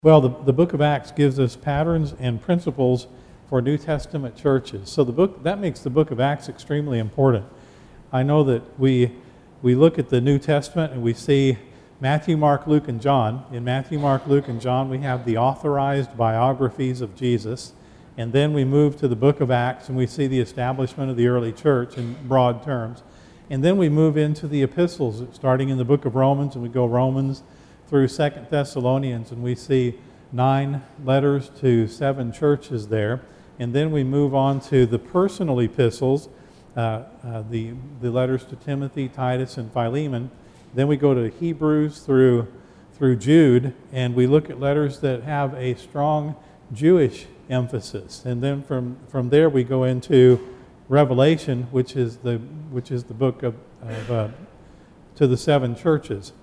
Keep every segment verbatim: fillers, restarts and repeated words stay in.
Well, the, the book of Acts gives us patterns and principles for New Testament churches. So the book that makes the book of Acts extremely important. I know that we we look at the New Testament and we see Matthew, Mark, Luke, and John. In Matthew, Mark, Luke, and John, we have the authorized biographies of Jesus. And then we move to the book of Acts and we see the establishment of the early church in broad terms. And then we move into the epistles, starting in the book of Romans, and we go Romans through Second Thessalonians, and we see nine letters to seven churches there. And then we move on to the personal epistles, uh, uh, the, the letters to Timothy, Titus, and Philemon. Then we go to Hebrews through, through Jude, and we look at letters that have a strong Jewish emphasis. And then from, from there we go into Revelation, which is the, which is the book of, of uh, to the seven churches.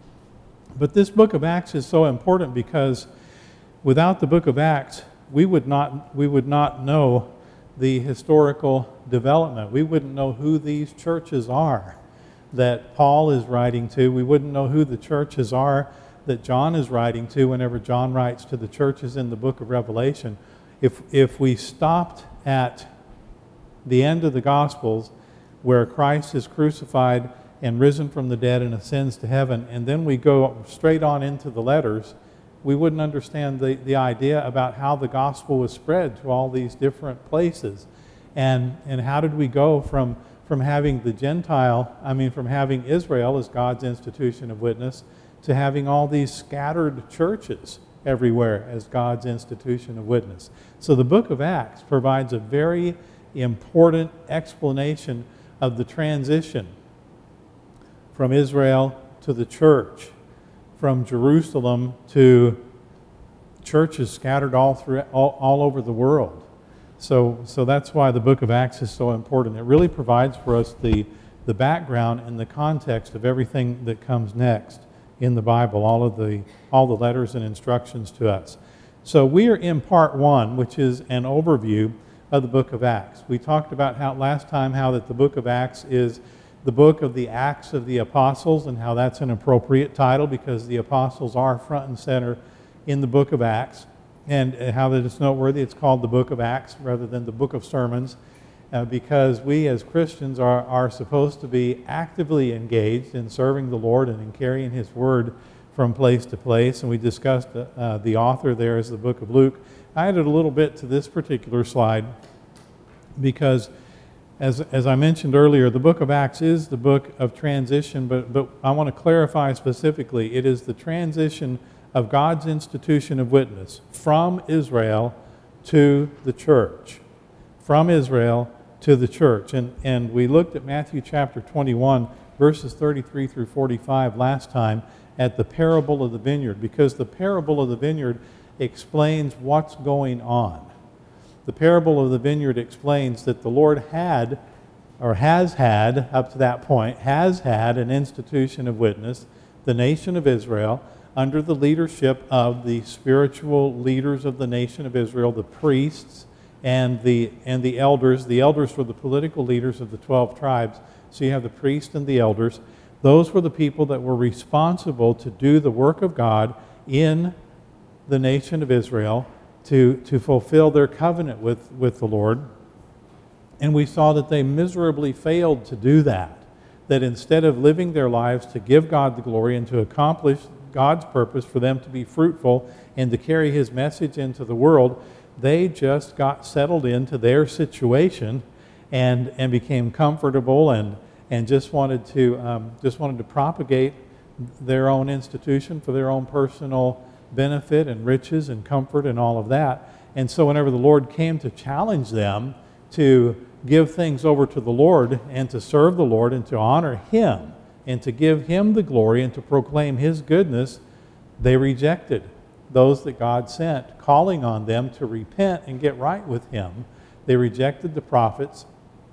But this book of Acts is so important because without the book of Acts, we would not we would not know the historical development. We wouldn't know who these churches are that Paul is writing to. We wouldn't know who the churches are that John is writing to whenever John writes to the churches in the book of Revelation. If if we stopped at the end of the Gospels where Christ is crucified and risen from the dead and ascends to heaven, and then we go straight on into the letters, we wouldn't understand the, the idea about how the gospel was spread to all these different places. And and how did we go from, from having the Gentile, I mean from having Israel as God's institution of witness, to having all these scattered churches everywhere as God's institution of witness. So the book of Acts provides a very important explanation of the transition from Israel to the church, from Jerusalem to churches scattered all through all, all over the world. So, so that's why the book of Acts is so important. It really provides for us the, the background and the context of everything that comes next in the Bible, all of the all the letters and instructions to us. So we are in part one, which is an overview of the book of Acts. We talked about how last time how that the book of Acts is the book of the Acts of the Apostles, and how that's an appropriate title because the apostles are front and center in the book of Acts, and how that it's noteworthy it's called the book of Acts rather than the book of sermons, uh, because we as Christians are, are supposed to be actively engaged in serving the Lord and in carrying His Word from place to place. And we discussed uh, the author there is the book of Luke. I added a little bit to this particular slide because As, as I mentioned earlier, the book of Acts is the book of transition, but, but I want to clarify specifically, it is the transition of God's institution of witness from Israel to the church. From Israel to the church. And, and we looked at Matthew chapter twenty-one, verses thirty-three through forty-five last time at the parable of the vineyard, because the parable of the vineyard explains what's going on. The parable of the vineyard explains that the Lord had, or has had, up to that point, has had an institution of witness, the nation of Israel, under the leadership of the spiritual leaders of the nation of Israel, the priests and the and the elders. The elders were the political leaders of the twelve tribes. So you have the priests and the elders. Those were the people that were responsible to do the work of God in the nation of Israel, to, to fulfill their covenant with, with the Lord. And we saw that they miserably failed to do that. That instead of living their lives to give God the glory and to accomplish God's purpose for them to be fruitful and to carry His message into the world, they just got settled into their situation and, and became comfortable and, and just wanted to um, just wanted to propagate their own institution for their own personal benefit and riches and comfort and all of that. And so whenever the Lord came to challenge them to give things over to the Lord and to serve the Lord and to honor Him and to give Him the glory and to proclaim His goodness, they rejected those that God sent, calling on them to repent and get right with Him. They rejected the prophets.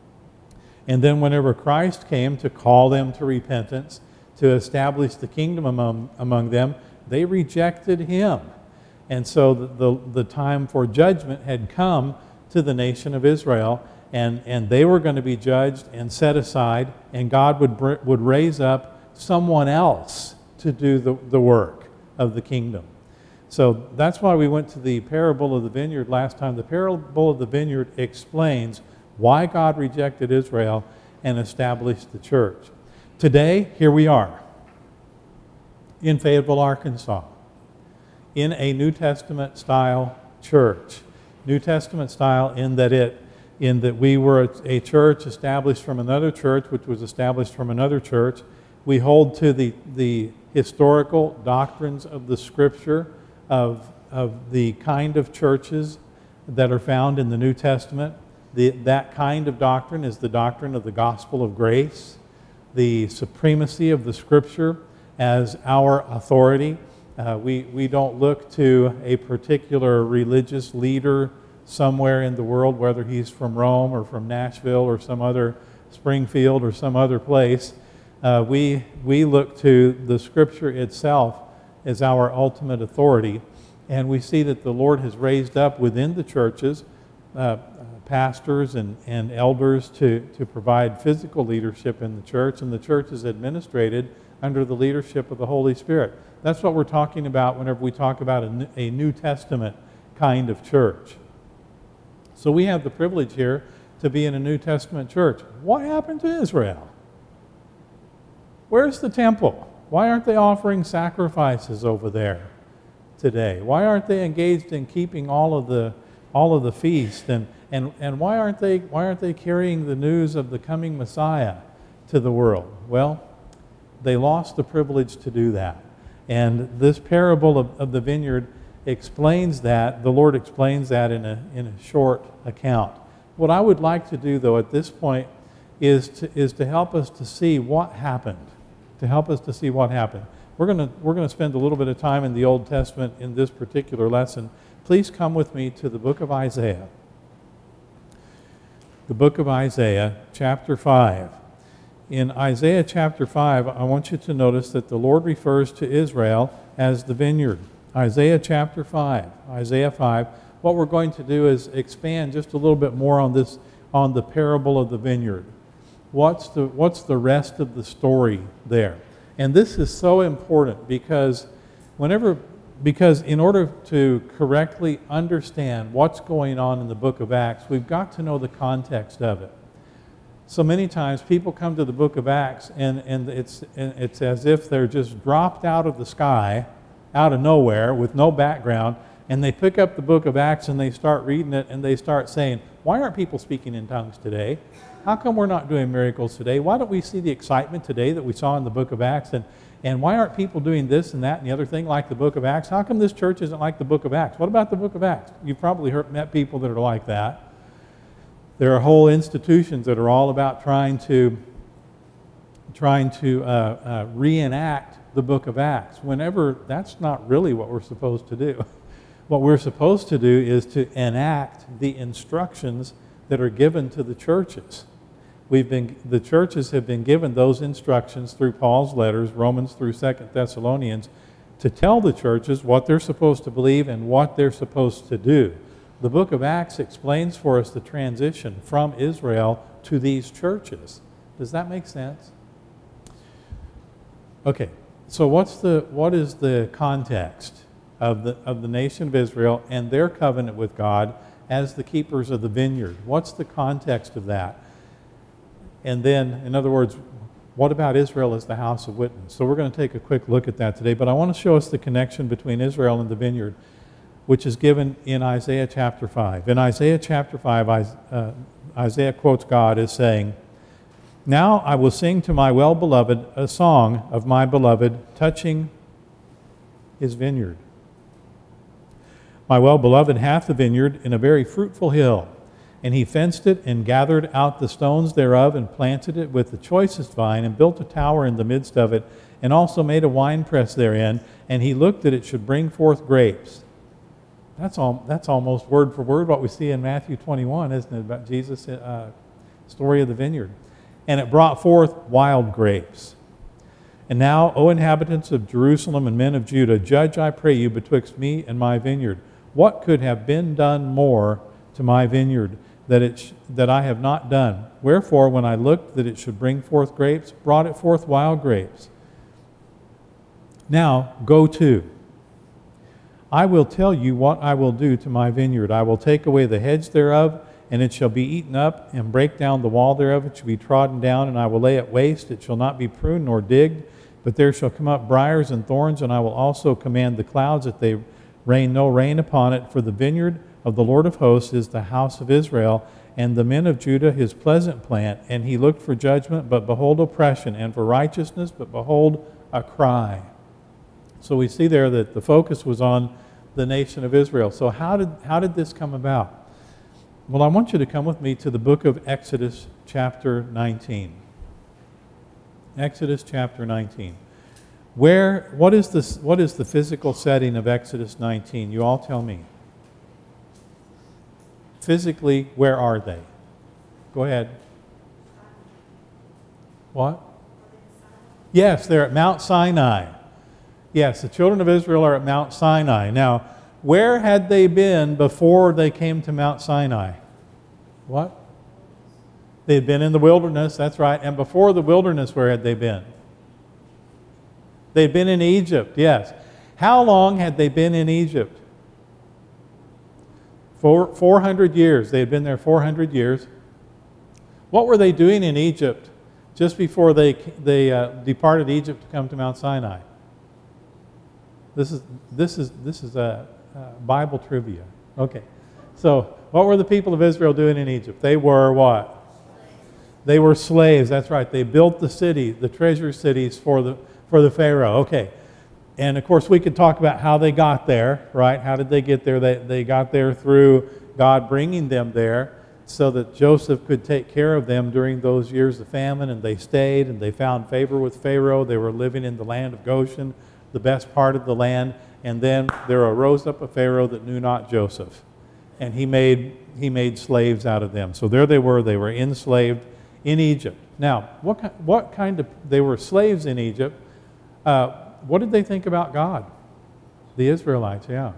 And then whenever Christ came to call them to repentance, to establish the kingdom among, among them, they rejected Him. And so the, the, the time for judgment had come to the nation of Israel, and, and they were going to be judged and set aside, and God would, would raise up someone else to do the, the work of the kingdom. So that's why we went to the parable of the vineyard last time. The parable of the vineyard explains why God rejected Israel and established the church. Today, here we are in Fayetteville, Arkansas, in a New Testament style church. New Testament style in that it in that we were a church established from another church, which was established from another church. We hold to the, the historical doctrines of the Scripture, of, of the kind of churches that are found in the New Testament. The, that kind of doctrine is the doctrine of the gospel of grace, the supremacy of the Scripture as our authority. Uh, we, we don't look to a particular religious leader somewhere in the world, whether he's from Rome or from Nashville or some other Springfield or some other place. Uh, we, we look to the Scripture itself as our ultimate authority, and we see that the Lord has raised up within the churches uh, pastors and, and elders to, to provide physical leadership in the church, and the church is administrated under the leadership of the Holy Spirit. That's what we're talking about whenever we talk about a, a New Testament kind of church. So we have the privilege here to be in a New Testament church. What happened to Israel? Where's the temple? Why aren't they offering sacrifices over there today? Why aren't they engaged in keeping all of the all of the feast? And, and, and why aren't they why aren't they carrying the news of the coming Messiah to the world? Well, they lost the privilege to do that. And this parable of, of the vineyard explains that. The Lord explains that in a in a short account. What I would like to do, though, at this point is to is to help us to see what happened. To help us to see what happened. We're going to we're going to spend a little bit of time in the Old Testament in this particular lesson. Please come with me to the book of Isaiah. The book of Isaiah, chapter five. In Isaiah chapter five, I want you to notice that the Lord refers to Israel as the vineyard. Isaiah chapter five. Isaiah five. What we're going to do is expand just a little bit more on this, on the parable of the vineyard. What's the, what's the rest of the story there? And this is so important because whenever, because in order to correctly understand what's going on in the book of Acts, we've got to know the context of it. So many times people come to the book of Acts and, and it's, and it's as if they're just dropped out of the sky, out of nowhere, with no background, and they pick up the book of Acts and they start reading it and they start saying, why aren't people speaking in tongues today? How come we're not doing miracles today? Why don't we see the excitement today that we saw in the book of Acts? And, and why aren't people doing this and that and the other thing like the book of Acts? How come this church isn't like the book of Acts? What about the book of Acts? You've probably heard, met people that are like that. There are whole institutions that are all about trying to, trying to uh, uh, reenact the book of Acts, whenever that's not really what we're supposed to do. What we're supposed to do is to enact the instructions that are given to the churches. We've been, the churches have been given those instructions through Paul's letters, Romans through Second Thessalonians, to tell the churches what they're supposed to believe and what they're supposed to do. The book of Acts explains for us the transition from Israel to these churches. Does that make sense? Okay, so what's the what is the context of the of the nation of Israel and their covenant with God as the keepers of the vineyard? What's the context of that? And then, in other words, what about Israel as the house of witness? So we're going to take a quick look at that today, but I want to show us the connection between Israel and the vineyard, which is given in Isaiah chapter five. In Isaiah chapter five, uh, Isaiah quotes God as saying, "Now I will sing to my well-beloved a song of my beloved touching his vineyard. My well-beloved hath a vineyard in a very fruitful hill, and he fenced it and gathered out the stones thereof and planted it with the choicest vine and built a tower in the midst of it and also made a winepress therein, and he looked that it should bring forth grapes." That's all. That's almost word for word what we see in Matthew twenty-one, isn't it, about Jesus' uh, story of the vineyard. "And it brought forth wild grapes. And now, O inhabitants of Jerusalem and men of Judah, judge, I pray you, betwixt me and my vineyard. What could have been done more to my vineyard that it sh- that I have not done? Wherefore, when I looked that it should bring forth grapes, brought it forth wild grapes. Now, go to. I will tell you what I will do to my vineyard. I will take away the hedge thereof, and it shall be eaten up, and break down the wall thereof. It shall be trodden down, and I will lay it waste. It shall not be pruned nor digged, but there shall come up briars and thorns, and I will also command the clouds that they rain no rain upon it. For the vineyard of the Lord of hosts is the house of Israel, and the men of Judah his pleasant plant. And he looked for judgment, but behold oppression, and for righteousness, but behold a cry. So we see there that the focus was on the nation of Israel. So how did how did this come about? Well, I want you to come with me to the book of Exodus chapter nineteen. Exodus chapter nineteen. Where what is this what is the physical setting of Exodus nineteen? You all tell me. Physically, where are they? Go ahead. What? Yes, they're at Mount Sinai. Yes, the children of Israel are at Mount Sinai. Now, where had they been before they came to Mount Sinai? What? They had been in the wilderness, that's right. And before the wilderness, where had they been? They'd been in Egypt, yes. How long had they been in Egypt? Four, 400 years. They had been there four hundred years. What were they doing in Egypt just before they, they uh, departed Egypt to come to Mount Sinai? This is this is this is a, a Bible trivia. Okay, so what were the people of Israel doing in Egypt? They were what? They were slaves. That's right. They built the city, the treasure cities for the for the Pharaoh. Okay, and of course we could talk about how they got there, right? How did they get there? They they got there through God bringing them there, so that Joseph could take care of them during those years of famine, and they stayed and they found favor with Pharaoh. They were living in the land of Goshen, the best part of the land, and then there arose up a Pharaoh that knew not Joseph, and he made he made slaves out of them. So there they were. They were enslaved in Egypt. Now, what kind, what kind of they were slaves in Egypt? Uh, what did they think about God? The Israelites, yeah.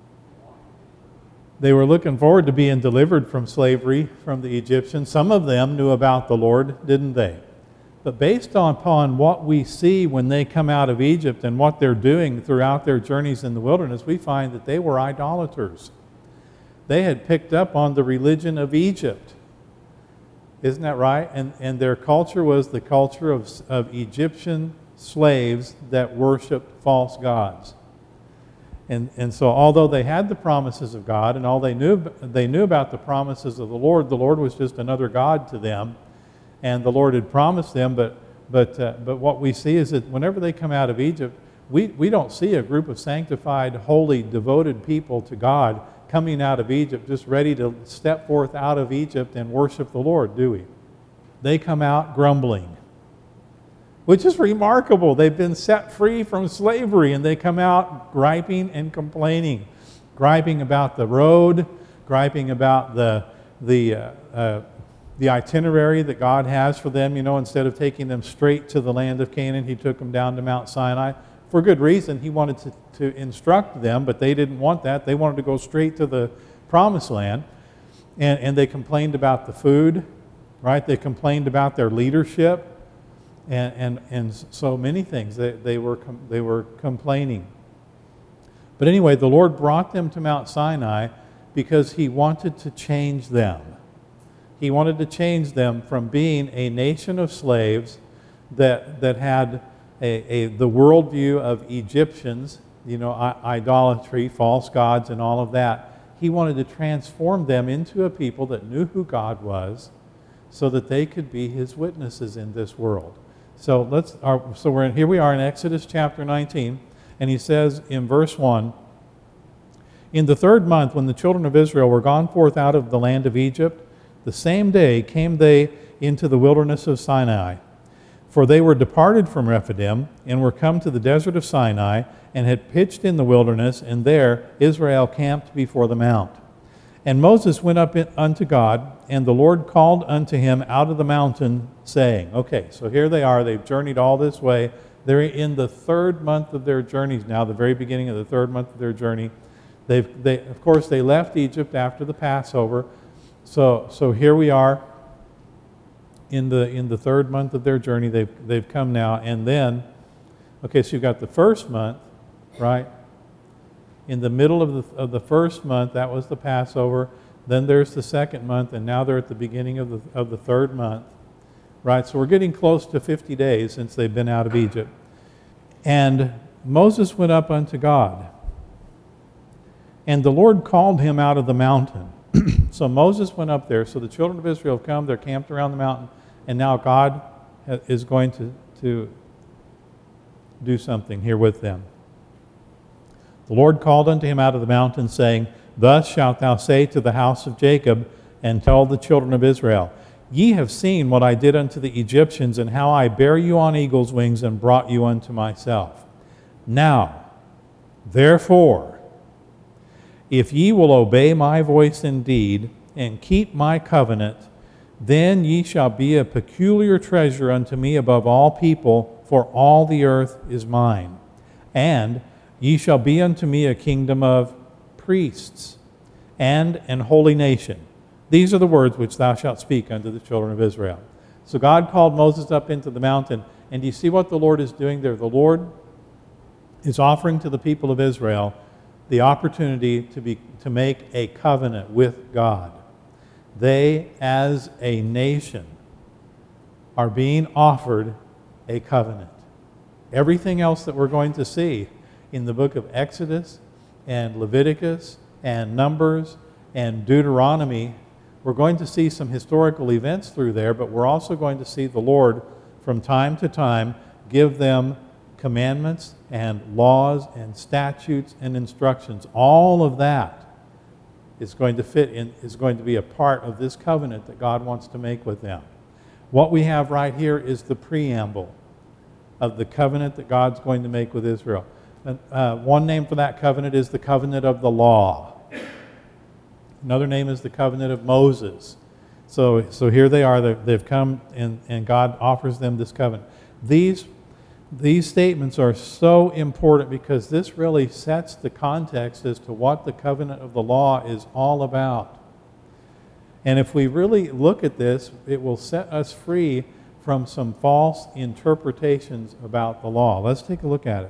They were looking forward to being delivered from slavery from the Egyptians. Some of them knew about the Lord, didn't they? But based upon what we see when they come out of Egypt and what they're doing throughout their journeys in the wilderness, we find that they were idolaters. They had picked up on the religion of Egypt. Isn't that right? And, and their culture was the culture of, of Egyptian slaves that worshiped false gods. And, and so although they had the promises of God and all they knew, they knew about the promises of the Lord, the Lord was just another God to them. And the Lord had promised them, but but uh, but what we see is that whenever they come out of Egypt, we, we don't see a group of sanctified, holy, devoted people to God coming out of Egypt, just ready to step forth out of Egypt and worship the Lord, do we? They come out grumbling, which is remarkable. They've been set free from slavery, and they come out griping and complaining, griping about the road, griping about the the uh, uh, the itinerary that God has for them. You know, instead of taking them straight to the land of Canaan, he took them down to Mount Sinai. For good reason. He wanted to, to instruct them, but they didn't want that. They wanted to go straight to the promised land. And, and they complained about the food, right? They complained about their leadership and, and, and so many things. They, they, were com- they were complaining. But anyway, the Lord brought them to Mount Sinai because he wanted to change them. He wanted to change them from being a nation of slaves that that had a, a the worldview of Egyptians, you know, I, idolatry, false gods, and all of that. He wanted to transform them into a people that knew who God was, so that they could be his witnesses in this world. So let's. Our, so we're in, here we are in Exodus chapter nineteen, and he says in verse one, "In the third month, when the children of Israel were gone forth out of the land of Egypt, the same day came they into the wilderness of Sinai. For they were departed from Rephidim, and were come to the desert of Sinai, and had pitched in the wilderness, and there Israel camped before the mount. And Moses went up unto God, and the Lord called unto him out of the mountain, saying," okay, so here they are, they've journeyed all this way. They're in the third month of their journeys now, the very beginning of the third month of their journey. They've, they, of course, they left Egypt after the Passover. So, so here we are in the in the third month of their journey. They've they've come now, and then, okay, so you've got the first month, right? In the middle of the, of the first month, that was the Passover. Then there's the second month, and now they're at the beginning of the, of the third month. Right, so we're getting close to fifty days since they've been out of Egypt. And Moses went up unto God, and the Lord called him out of the mountain. So Moses went up there. So the children of Israel have come, they're camped around the mountain, and now God is going to, to do something here with them. The Lord called unto him out of the mountain, saying, Thus shalt thou say to the house of Jacob, and tell the children of Israel, Ye have seen what I did unto the Egyptians, and how I bare you on eagle's wings, and brought you unto myself. Now, therefore, if ye will obey my voice indeed, and keep my covenant, then ye shall be a peculiar treasure unto me above all people, for all the earth is mine. And ye shall be unto me a kingdom of priests, and an holy nation. These are the words which thou shalt speak unto the children of Israel. So God called Moses up into the mountain, and do you see what the Lord is doing there? The Lord is offering to the people of Israel the opportunity to be to make a covenant with God. They, as a nation, are being offered a covenant. Everything else that we're going to see in the book of Exodus and Leviticus and Numbers and Deuteronomy, we're going to see some historical events through there, but we're also going to see the Lord from time to time give them commandments and laws and statutes and instructions. All of that is going to fit in, is going to be a part of this covenant that God wants to make with them. What we have right here is the preamble of the covenant that God's going to make with Israel. Uh, one name for that covenant is the covenant of the law. Another name is the covenant of Moses. So, so here they are. They've come, and, and God offers them this covenant. These, these statements are so important because this really sets the context as to what the covenant of the law is all about. And if we really look at this, it will set us free from some false interpretations about the law. Let's take a look at it.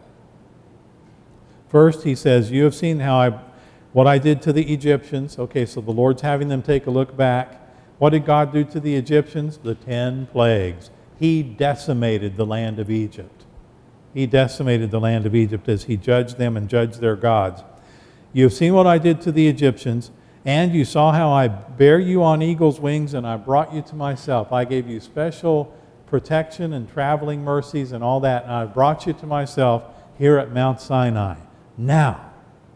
First, he says, You have seen how I... what I did to the Egyptians. Okay, so the Lord's having them take a look back. What did God do to the Egyptians? The ten plagues. He decimated the land of Egypt. He decimated the land of Egypt as he judged them and judged their gods. You have seen what I did to the Egyptians, and you saw how I bare you on eagle's wings, and I brought you to myself. I gave you special protection and traveling mercies and all that, and I brought you to myself here at Mount Sinai. Now,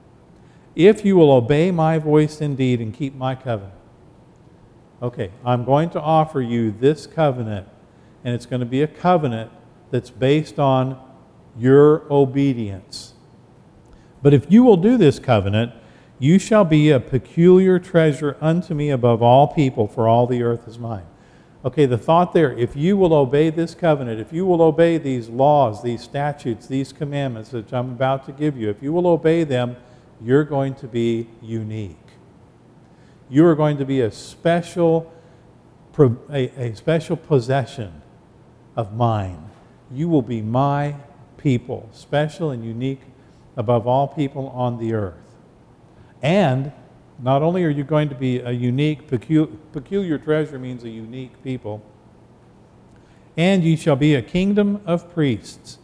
if you will obey my voice indeed and keep my covenant. Okay, I'm going to offer you this covenant, and it's going to be a covenant that's based on your obedience. But if you will do this covenant, you shall be a peculiar treasure unto me above all people, for all the earth is mine. Okay, the thought there, if you will obey this covenant, if you will obey these laws, these statutes, these commandments that I'm about to give you, if you will obey them, you're going to be unique. You are going to be a special, a, a special possession of mine. You will be my people, special and unique above all people on the earth. And not only are you going to be a unique, peculiar, peculiar treasure means a unique people, and ye shall be a kingdom of priests.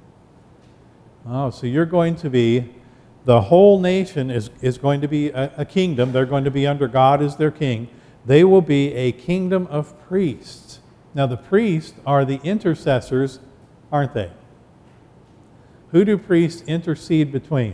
Oh, so you're going to be, the whole nation is, is going to be a, a kingdom. They're going to be under God as their king. They will be a kingdom of priests. Now the priests are the intercessors, aren't they? Who do priests intercede between?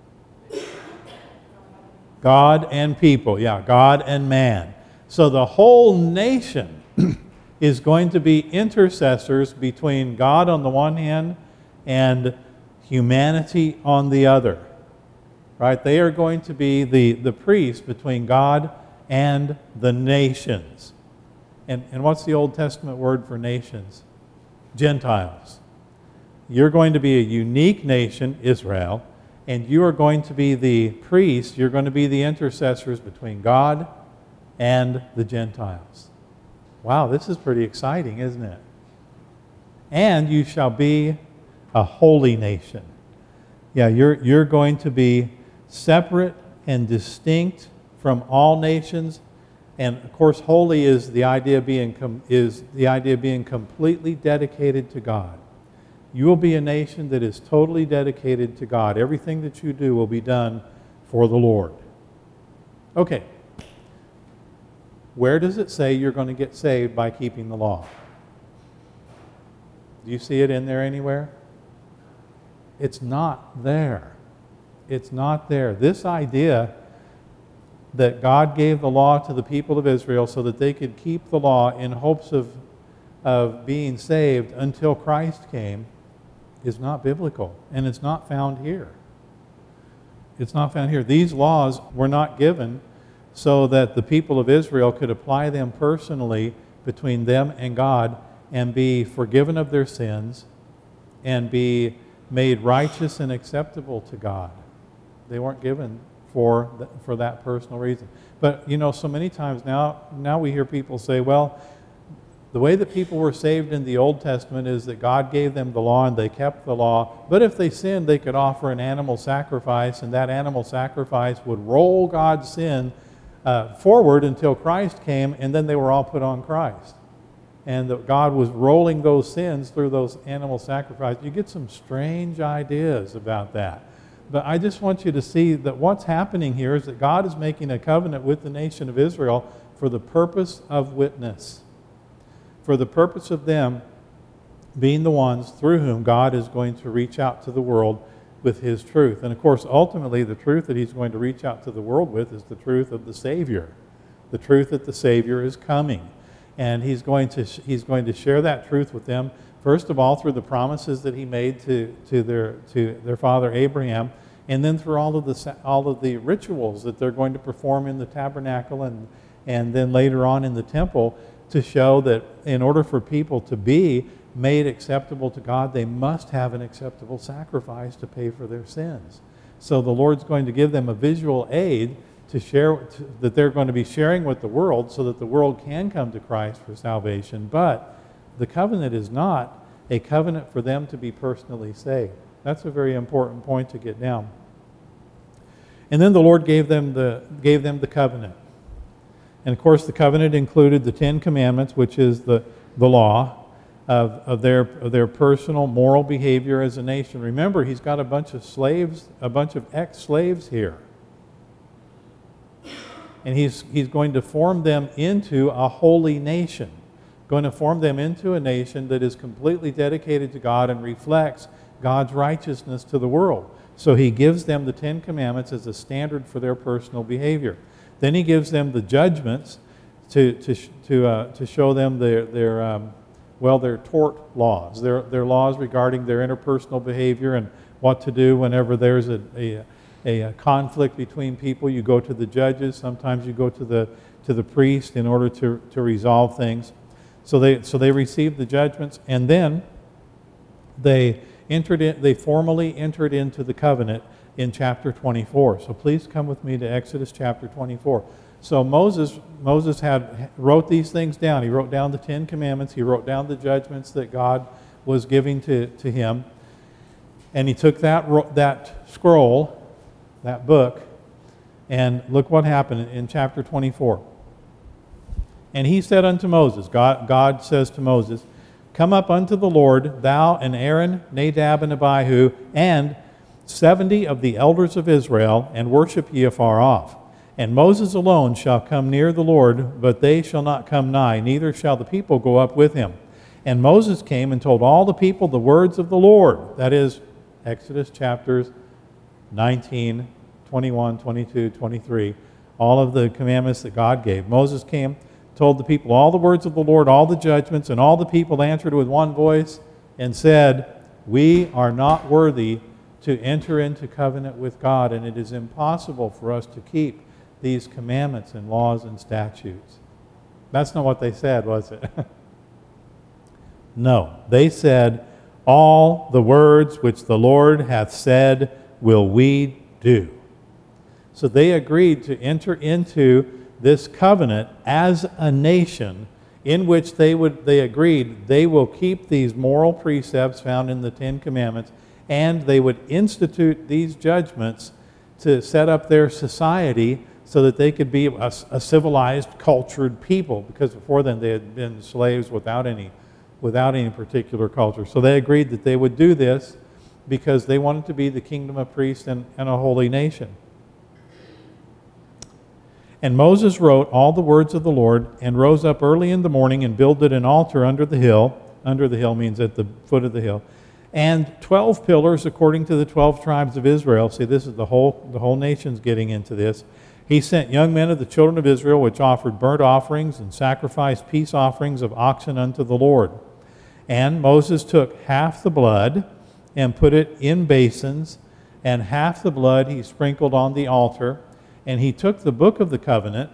God and people. Yeah, God and man. So the whole nation is going to be intercessors between God on the one hand and humanity on the other. Right? They are going to be the, the priests between God and the nations. And, and what's the Old Testament word for nations? Gentiles. You're going to be a unique nation, Israel, and you are going to be the priests, you're going to be the intercessors between God and the Gentiles. Wow, this is pretty exciting, isn't it? And you shall be a holy nation. Yeah, you're, you're going to be separate and distinct from all nations. And of course, holy is the idea of being com- is the idea of being completely dedicated to God. You will be a nation that is totally dedicated to God. Everything that you do will be done for the Lord. Okay. Where does it say you're going to get saved by keeping the law? Do you see it in there anywhere? It's not there. It's not there. This idea that God gave the law to the people of Israel so that they could keep the law in hopes of, of being saved until Christ came is not biblical, and it's not found here. It's not found here. These laws were not given so that the people of Israel could apply them personally between them and God and be forgiven of their sins and be made righteous and acceptable to God. They weren't given for the, for that personal reason. But, you know, so many times now, now we hear people say, well, the way that people were saved in the Old Testament is that God gave them the law and they kept the law. But if they sinned, they could offer an animal sacrifice, and that animal sacrifice would roll God's sin uh, forward until Christ came, and then they were all put on Christ. And that God was rolling those sins through those animal sacrifices. You get some strange ideas about that. But I just want you to see that what's happening here is that God is making a covenant with the nation of Israel for the purpose of witness. For the purpose of them being the ones through whom God is going to reach out to the world with His truth. And of course, ultimately, the truth that He's going to reach out to the world with is the truth of the Savior. The truth that the Savior is coming. And He's going to, he's going to share that truth with them, first of all, through the promises that He made to, to, their, to their father Abraham, and then through all of the all of the rituals that they're going to perform in the tabernacle and, and then later on in the temple, to show that in order for people to be made acceptable to God, they must have an acceptable sacrifice to pay for their sins. So the Lord's going to give them a visual aid to share to, that they're going to be sharing with the world so that the world can come to Christ for salvation. But the covenant is not a covenant for them to be personally saved. That's a very important point to get down. And then the Lord gave them the gave them the covenant. And of course the covenant included the Ten Commandments, which is the, the law of, of their of their personal moral behavior as a nation. Remember, He's got a bunch of slaves, a bunch of ex-slaves here. And he's he's going to form them into a holy nation. Going to form them into a nation that is completely dedicated to God and reflects God's righteousness to the world. So He gives them the Ten Commandments as a standard for their personal behavior. Then He gives them the judgments to to to uh, to show them their their um, well their tort laws, their their laws regarding their interpersonal behavior and what to do whenever there's a, a a conflict between people. You go to the judges. Sometimes you go to the to the priest in order to to resolve things. So they so they received the judgments, and then they entered in, they formally entered into the covenant in chapter twenty-four. So please come with me to Exodus chapter twenty-four. So Moses Moses had wrote these things down. He wrote down the Ten Commandments. He wrote down the judgments that God was giving to, to him. And he took that that scroll, that book, and look what happened in chapter twenty-four. And he said unto Moses, God, God says to Moses, come up unto the Lord, thou and Aaron, Nadab and Abihu, and seventy of the elders of Israel, and worship ye afar off. And Moses alone shall come near the Lord, but they shall not come nigh, neither shall the people go up with him. And Moses came and told all the people the words of the Lord. That is, Exodus chapters nineteen, twenty-one, twenty-two, twenty-three, all of the commandments that God gave. Moses came, told the people all the words of the Lord, all the judgments, and all the people answered with one voice and said, we are not worthy to enter into covenant with God, and it is impossible for us to keep these commandments and laws and statutes. That's not what they said, was it? No. They said, all the words which the Lord hath said will we do. So they agreed to enter into this covenant as a nation in which they would they agreed they will keep these moral precepts found in the Ten Commandments, and they would institute these judgments to set up their society so that they could be a, a civilized, cultured people, because before then they had been slaves without any, without any particular culture. So they agreed that they would do this because they wanted to be the kingdom of priests and, and a holy nation. And Moses wrote all the words of the Lord and rose up early in the morning and builded an altar under the hill. Under the hill means at the foot of the hill. And twelve pillars according to the twelve tribes of Israel. See, this is the whole, the whole nation's getting into this. He sent young men of the children of Israel, which offered burnt offerings and sacrificed peace offerings of oxen unto the Lord. And Moses took half the blood and put it in basins, and half the blood he sprinkled on the altar. And he took the book of the covenant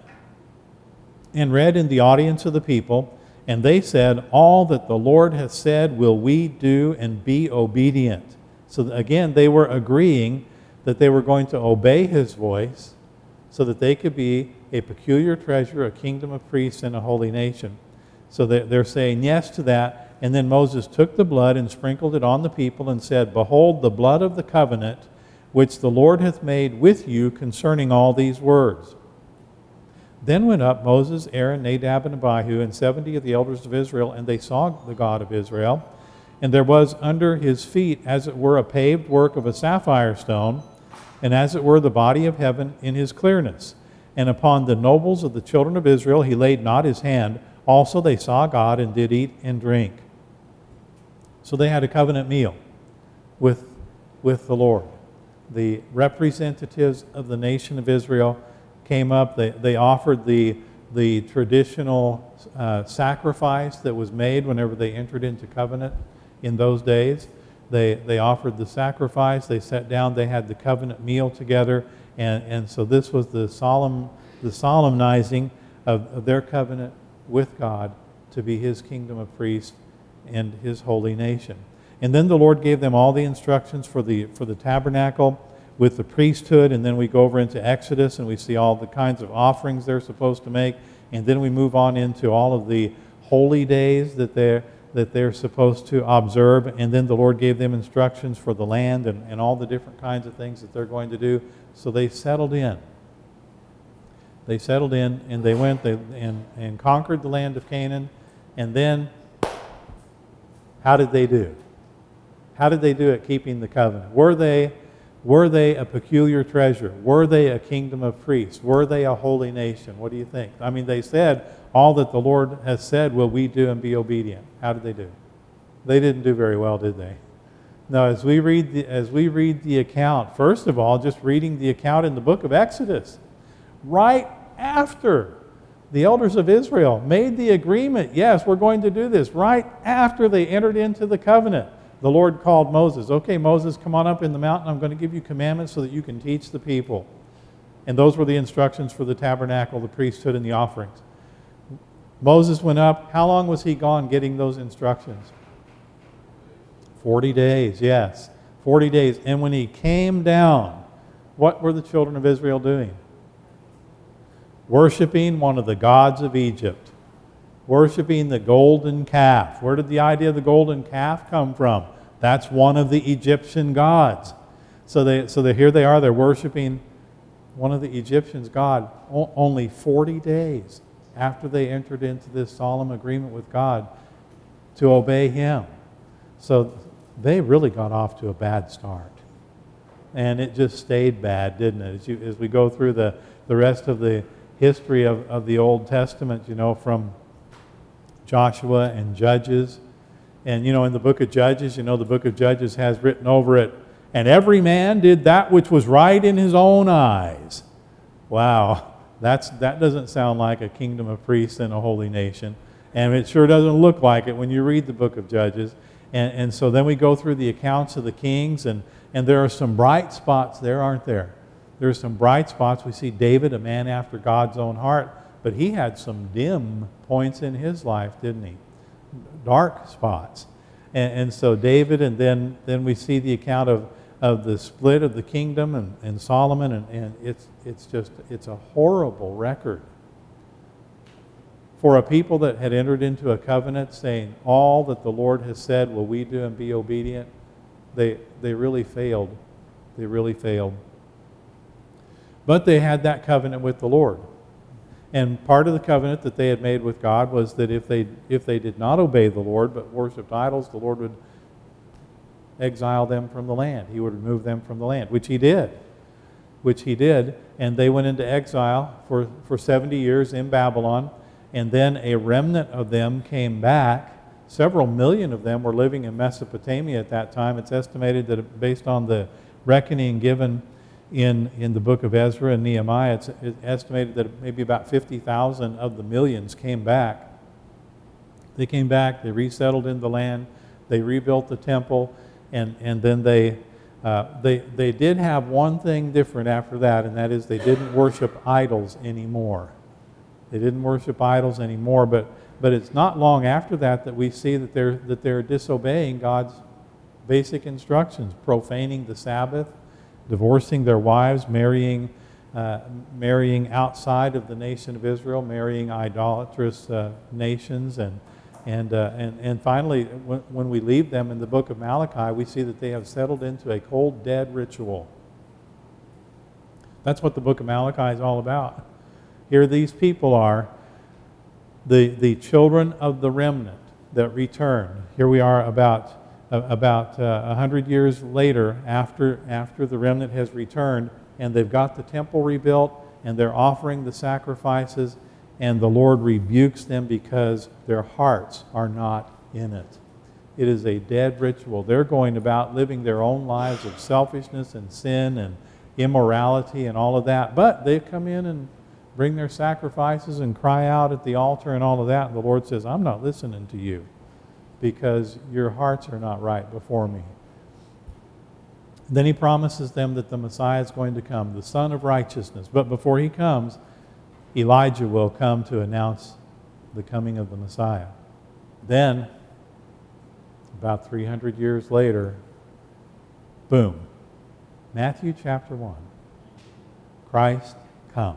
and read in the audience of the people, and they said, all that the Lord hath said will we do and be obedient. So again, they were agreeing that they were going to obey his voice so that they could be a peculiar treasure, a kingdom of priests, and a holy nation. So they're saying yes to that. And then Moses took the blood and sprinkled it on the people and said, behold, the blood of the covenant which the Lord hath made with you concerning all these words. Then went up Moses, Aaron, Nadab, and Abihu, and seventy of the elders of Israel, and they saw the God of Israel. And there was under his feet, as it were, a paved work of a sapphire stone, and as it were the body of heaven in his clearness. And upon the nobles of the children of Israel he laid not his hand. Also they saw God, and did eat and drink. So they had a covenant meal with, with the Lord. The representatives of the nation of Israel came up. They, they offered the, the traditional uh, sacrifice that was made whenever they entered into covenant in those days. They, they offered the sacrifice. They sat down. They had the covenant meal together. And, and so this was the solemn, the solemnizing of, of their covenant with God to be his kingdom of priests and his holy nation. And then the Lord gave them all the instructions for the for the tabernacle with the priesthood, and then we go over into Exodus and we see all the kinds of offerings they're supposed to make, and then we move on into all of the holy days that they're that they're supposed to observe, and then the Lord gave them instructions for the land and, and all the different kinds of things that they're going to do. So they settled in. They settled in and they went they, and, and conquered the land of Canaan, and then how did they do? How did they do at keeping the covenant? Were they, were they a peculiar treasure? Were they a kingdom of priests? Were they a holy nation? What do you think? I mean, they said, all that the Lord has said will we do and be obedient. How did they do? They didn't do very well, did they? No, as we read the, as we read the account, first of all, just reading the account in the book of Exodus, right after the elders of Israel made the agreement, yes, we're going to do this, right after they entered into the covenant, the Lord called Moses. Okay, Moses, come on up in the mountain. I'm going to give you commandments so that you can teach the people. And those were the instructions for the tabernacle, the priesthood, and the offerings. Moses went up. How long was he gone getting those instructions? Forty days, yes. Forty days. And when he came down, what were the children of Israel doing? Worshipping one of the gods of Egypt. Worshipping the golden calf. Where did the idea of the golden calf come from? That's one of the Egyptian gods. So they, so they, here they are, they're worshiping one of the Egyptians' god o- only forty days after they entered into this solemn agreement with God to obey him. So they really got off to a bad start. And it just stayed bad, didn't it? As, you, as we go through the, the rest of the history of, of the Old Testament, you know, from Joshua and Judges. And, you know, in the book of Judges, you know, the book of Judges has written over it, and every man did that which was right in his own eyes. Wow, that's that doesn't sound like a kingdom of priests and a holy nation. And it sure doesn't look like it when you read the book of Judges. And, and so then we go through the accounts of the kings, and, and there are some bright spots there, aren't there? There are some bright spots. We see David, a man after God's own heart, but he had some dim points in his life, didn't he? Dark spots. And, and so David, and then, then we see the account of, of the split of the kingdom and, and Solomon, and, and it's, it's just, it's a horrible record. For a people that had entered into a covenant saying, all that the Lord has said will we do and be obedient, they, they really failed. They really failed. But they had that covenant with the Lord. And part of the covenant that they had made with God was that if they if they did not obey the Lord but worshipped idols, the Lord would exile them from the land. He would remove them from the land, which he did. Which he did. And they went into exile for, for seventy years in Babylon. And then a remnant of them came back. Several million of them were living in Mesopotamia at that time. It's estimated that based on the reckoning given in, in the book of Ezra and Nehemiah, it's, it's estimated that maybe about fifty thousand of the millions came back. They came back, they resettled in the land, they rebuilt the temple, and, and then they, uh, they, they did have one thing different after that, and that is they didn't worship idols anymore. They didn't worship idols anymore, but, but it's not long after that that we see that they're, that they're disobeying God's basic instructions, profaning the Sabbath, divorcing their wives, marrying, uh, marrying outside of the nation of Israel, marrying idolatrous uh, nations, and, and, uh, and, and finally, when, when we leave them in the book of Malachi, we see that they have settled into a cold, dead ritual. That's what the book of Malachi is all about. Here these people are, the, the children of the remnant that return. Here we are about about uh, one hundred years later after, after the remnant has returned, and they've got the temple rebuilt, and they're offering the sacrifices, and the Lord rebukes them because their hearts are not in it. It is a dead ritual. They're going about living their own lives of selfishness and sin and immorality and all of that, but they come in and bring their sacrifices and cry out at the altar and all of that, and the Lord says, I'm not listening to you because your hearts are not right before me. Then he promises them that the Messiah is going to come, the Son of Righteousness. But before he comes, Elijah will come to announce the coming of the Messiah. Then, about three hundred years later, boom, Matthew chapter one, Christ comes.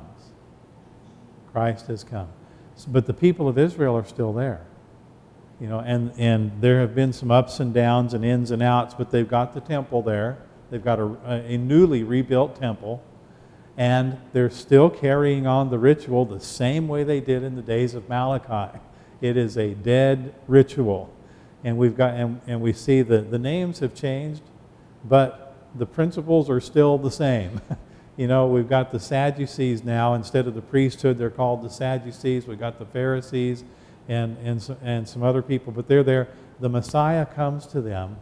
Christ has come. But the people of Israel are still there. You know, and, and there have been some ups and downs and ins and outs, but they've got the temple there. They've got a, a newly rebuilt temple, and they're still carrying on the ritual the same way they did in the days of Malachi. It is a dead ritual. And we've got and, and we see that the names have changed, but the principles are still the same. You know, we've got the Sadducees now. Instead of the priesthood, they're called the Sadducees. We've got the Pharisees and, and, and some other people, but they're there. The Messiah comes to them,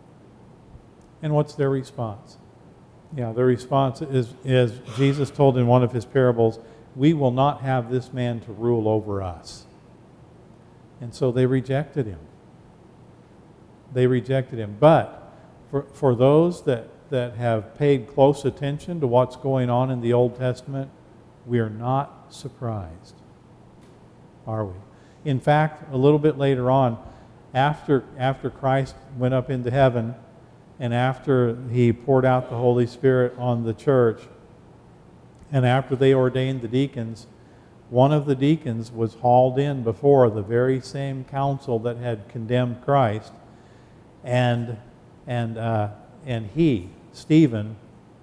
and what's their response? Yeah, their response is, is Jesus told in one of his parables, we will not have this man to rule over us. And so they rejected him. They rejected him. But for, for those that, that have paid close attention to what's going on in the Old Testament, we are not surprised, are we? In fact, a little bit later on, after, after Christ went up into heaven, and after he poured out the Holy Spirit on the church, and after they ordained the deacons, one of the deacons was hauled in before the very same council that had condemned Christ, and and uh, and he, Stephen,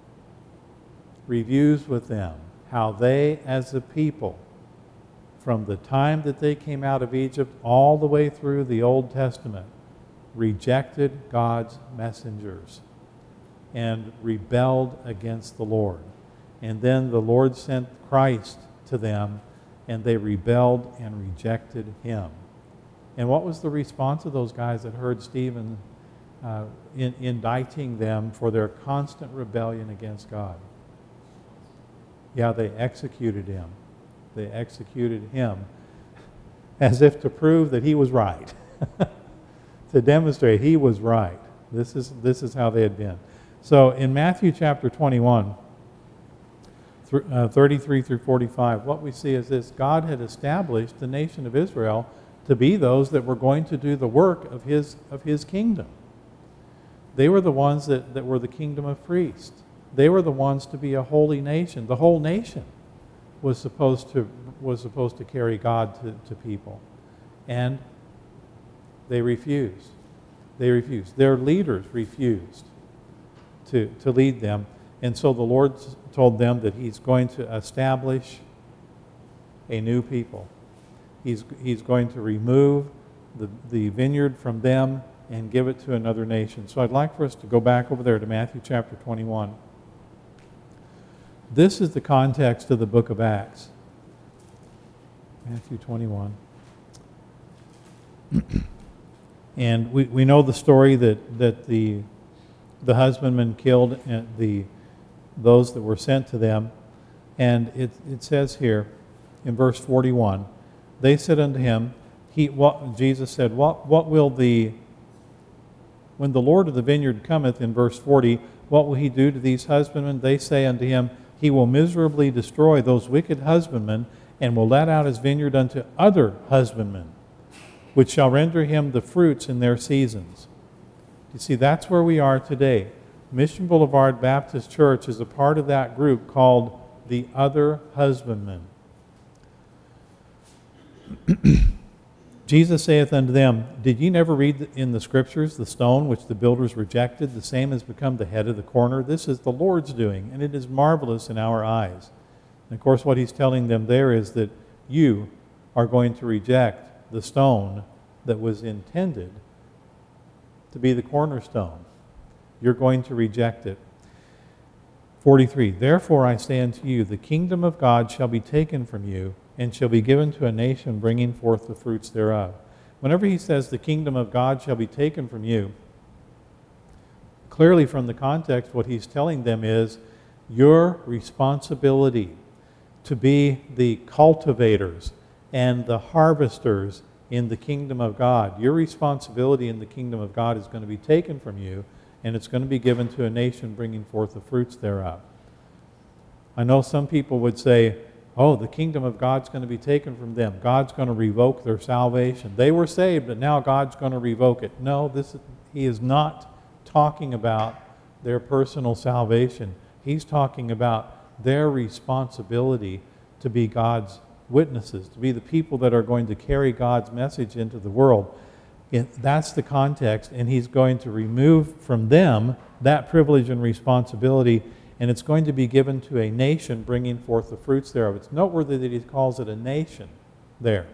reviews with them how they, as a people, from the time that they came out of Egypt all the way through the Old Testament, rejected God's messengers and rebelled against the Lord. And then the Lord sent Christ to them, and they rebelled and rejected him. And what was the response of those guys that heard Stephen uh, in, indicting them for their constant rebellion against God? Yeah, they executed him. They executed him as if to prove that he was right, to demonstrate he was right. This is, this is how they had been. So in Matthew chapter twenty-one, th- uh, thirty-three through forty-five, what we see is this: God had established the nation of Israel to be those that were going to do the work of his, of his kingdom. They were the ones that, that were the kingdom of priests. They were the ones to be a holy nation. The whole nation was supposed to was supposed to carry God to, to people. And they refused. They refused. Their leaders refused to, to lead them. And so the Lord told them that he's going to establish a new people. He's, he's going to remove the, the vineyard from them and give it to another nation. So I'd like for us to go back over there to Matthew chapter twenty-one. This is the context of the book of Acts. Matthew twenty-one. And we, we know the story that, that the the husbandmen killed the those that were sent to them. And it, it says here in verse forty-one, they said unto him, he, what, Jesus said, what, what will the, when the Lord of the vineyard cometh, in verse forty, what will he do to these husbandmen? They say unto him, he will miserably destroy those wicked husbandmen, and will let out his vineyard unto other husbandmen, which shall render him the fruits in their seasons. You see, that's where we are today. Mission Boulevard Baptist Church is a part of that group called the other husbandmen. Jesus saith unto them, did ye never read in the Scriptures, the stone which the builders rejected, the same has become the head of the corner? This is the Lord's doing, and it is marvelous in our eyes. And of course what he's telling them there is that you are going to reject the stone that was intended to be the cornerstone. You're going to reject it. forty-three, therefore I say unto you, the kingdom of God shall be taken from you, and shall be given to a nation bringing forth the fruits thereof. Whenever he says the kingdom of God shall be taken from you, clearly from the context what he's telling them is your responsibility to be the cultivators and the harvesters in the kingdom of God. Your responsibility in the kingdom of God is going to be taken from you, and it's going to be given to a nation bringing forth the fruits thereof. I know some people would say, oh, the kingdom of God's going to be taken from them. God's going to revoke their salvation. They were saved, but now God's going to revoke it. No, this is, he is not talking about their personal salvation. He's talking about their responsibility to be God's witnesses, to be the people that are going to carry God's message into the world. It, that's the context, and he's going to remove from them that privilege and responsibility, and it's going to be given to a nation bringing forth the fruits thereof. It's noteworthy that he calls it a nation there.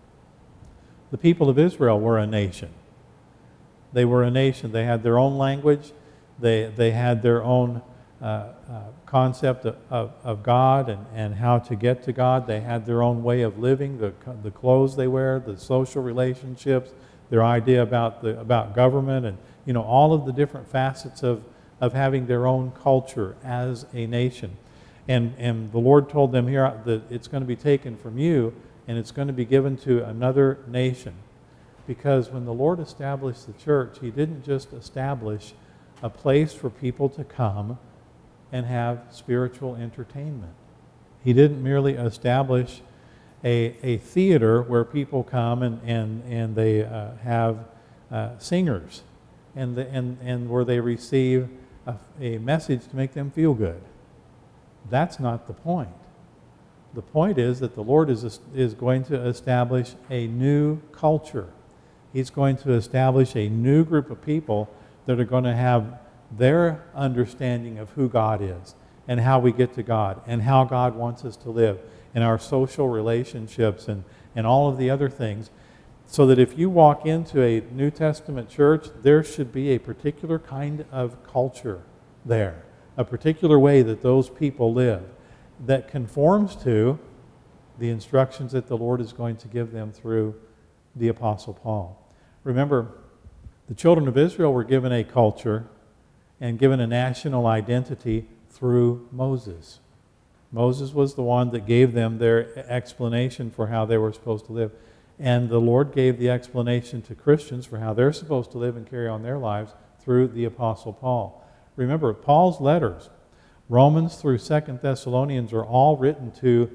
The people of Israel were a nation. They were a nation. They had their own language. They, they had their own uh, uh, concept of, of, of God and, and how to get to God. They had their own way of living, the, the clothes they wear, the social relationships, their idea about the about government, and you know all of the different facets of, of having their own culture as a nation. And, and the Lord told them here that it's going to be taken from you and it's going to be given to another nation. Because when the Lord established the church, he didn't just establish a place for people to come and have spiritual entertainment. He didn't merely establish a, a theater where people come and, and, and they uh, have uh, singers and, the, and, and where they receive a, a message to make them feel good. That's not the point. The point is that the Lord is, is going to establish a new culture. He's going to establish a new group of people that are going to have their understanding of who God is and how we get to God and how God wants us to live in our social relationships and, and all of the other things. So that if you walk into a New Testament church, there should be a particular kind of culture there, a particular way that those people live that conforms to the instructions that the Lord is going to give them through the Apostle Paul. Remember, the children of Israel were given a culture and given a national identity through Moses. Moses was the one that gave them their explanation for how they were supposed to live. And the Lord gave the explanation to Christians for how they're supposed to live and carry on their lives through the Apostle Paul. Remember, Paul's letters, Romans through Second Thessalonians, are all written to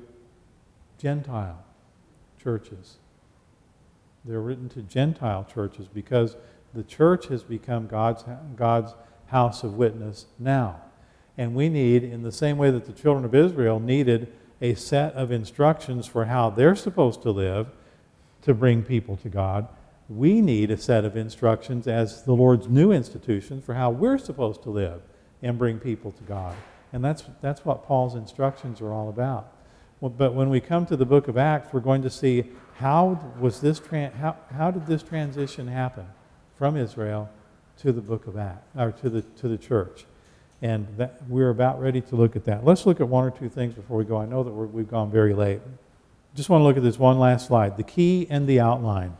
Gentile churches. They're written to Gentile churches because the church has become God's, God's house of witness now. And we need, in the same way that the children of Israel needed a set of instructions for how they're supposed to live to bring people to God, we need a set of instructions as the Lord's new institution for how we're supposed to live and bring people to God. And that's, that's what Paul's instructions are all about. Well, but when we come to the book of Acts, we're going to see how was this tran- how, how did this transition happen from Israel to the book of Acts, or to the to the church. And that, we're about ready to look at that. Let's look at one or two things before we go. I know that we're, we've gone very late. Just want to look at this one last slide, the key and the outline.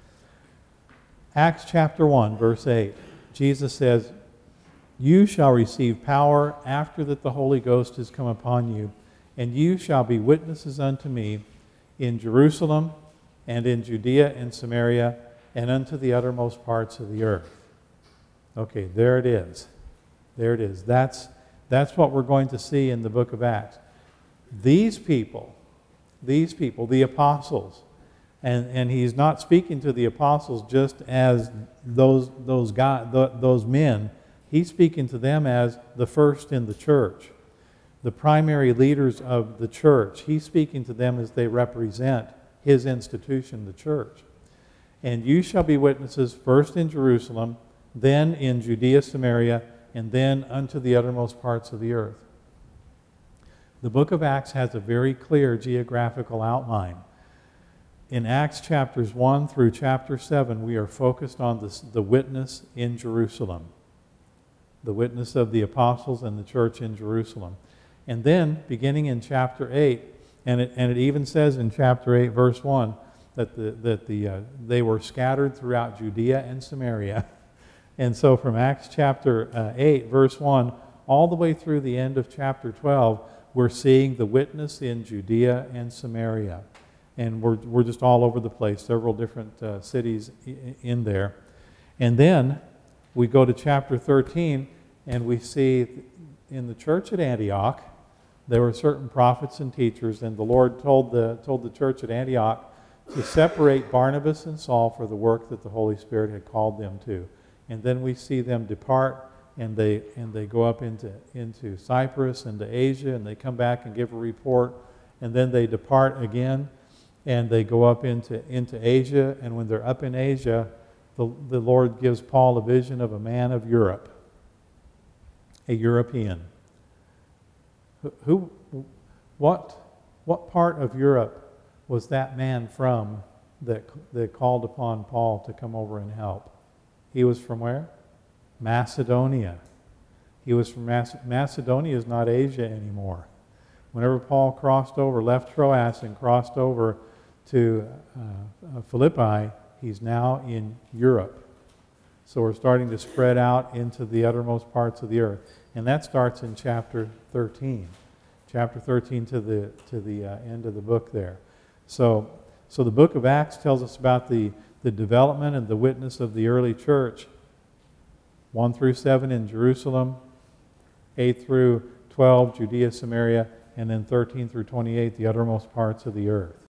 Acts chapter one, verse eight. Jesus says, "You shall receive power after that the Holy Ghost has come upon you, and you shall be witnesses unto me in Jerusalem and in Judea and Samaria and unto the uttermost parts of the earth." Okay, there it is. There it is. That's, that's what we're going to see in the book of Acts. These people, these people, the apostles, and, and he's not speaking to the apostles just as those, those, guys, those men. He's speaking to them as the first in the church, the primary leaders of the church. He's speaking to them as they represent his institution, the church. "And you shall be witnesses first in Jerusalem, then in Judea, Samaria, and then unto the uttermost parts of the earth." The book of Acts has a very clear geographical outline. In Acts chapters one through chapter seven, we are focused on this, the witness in Jerusalem, the witness of the apostles and the church in Jerusalem. And then, beginning in chapter eight, and it, and it even says in chapter eight, verse one, that the, that the uh, they were scattered throughout Judea and Samaria. And so from Acts chapter uh, eight, verse one, all the way through the end of chapter twelve, we're seeing the witness in Judea and Samaria. And we're, we're just all over the place, several different uh, cities in there. And then we go to chapter thirteen, and we see in the church at Antioch, there were certain prophets and teachers, and the Lord told the, told the church at Antioch to separate Barnabas and Saul for the work that the Holy Spirit had called them to. And then we see them depart, and they and they go up into, into Cyprus and to Asia, and they come back and give a report, and then they depart again, and they go up into, into Asia, and when they're up in Asia, the, the Lord gives Paul a vision of a man of Europe, a European. Who, who what, what part of Europe was that man from that, that called upon Paul to come over and help? He was from where? Macedonia. He was from Mac- Macedonia is not Asia anymore. Whenever Paul crossed over, left Troas and crossed over to uh, Philippi, he's now in Europe. So we're starting to spread out into the uttermost parts of the earth. And that starts in chapter thirteen. Chapter thirteen to the to the uh, end of the book there. So so the book of Acts tells us about the the development and the witness of the early church, one through seven in Jerusalem, eight through twelve, Judea, Samaria, and then thirteen through twenty-eight, the uttermost parts of the earth.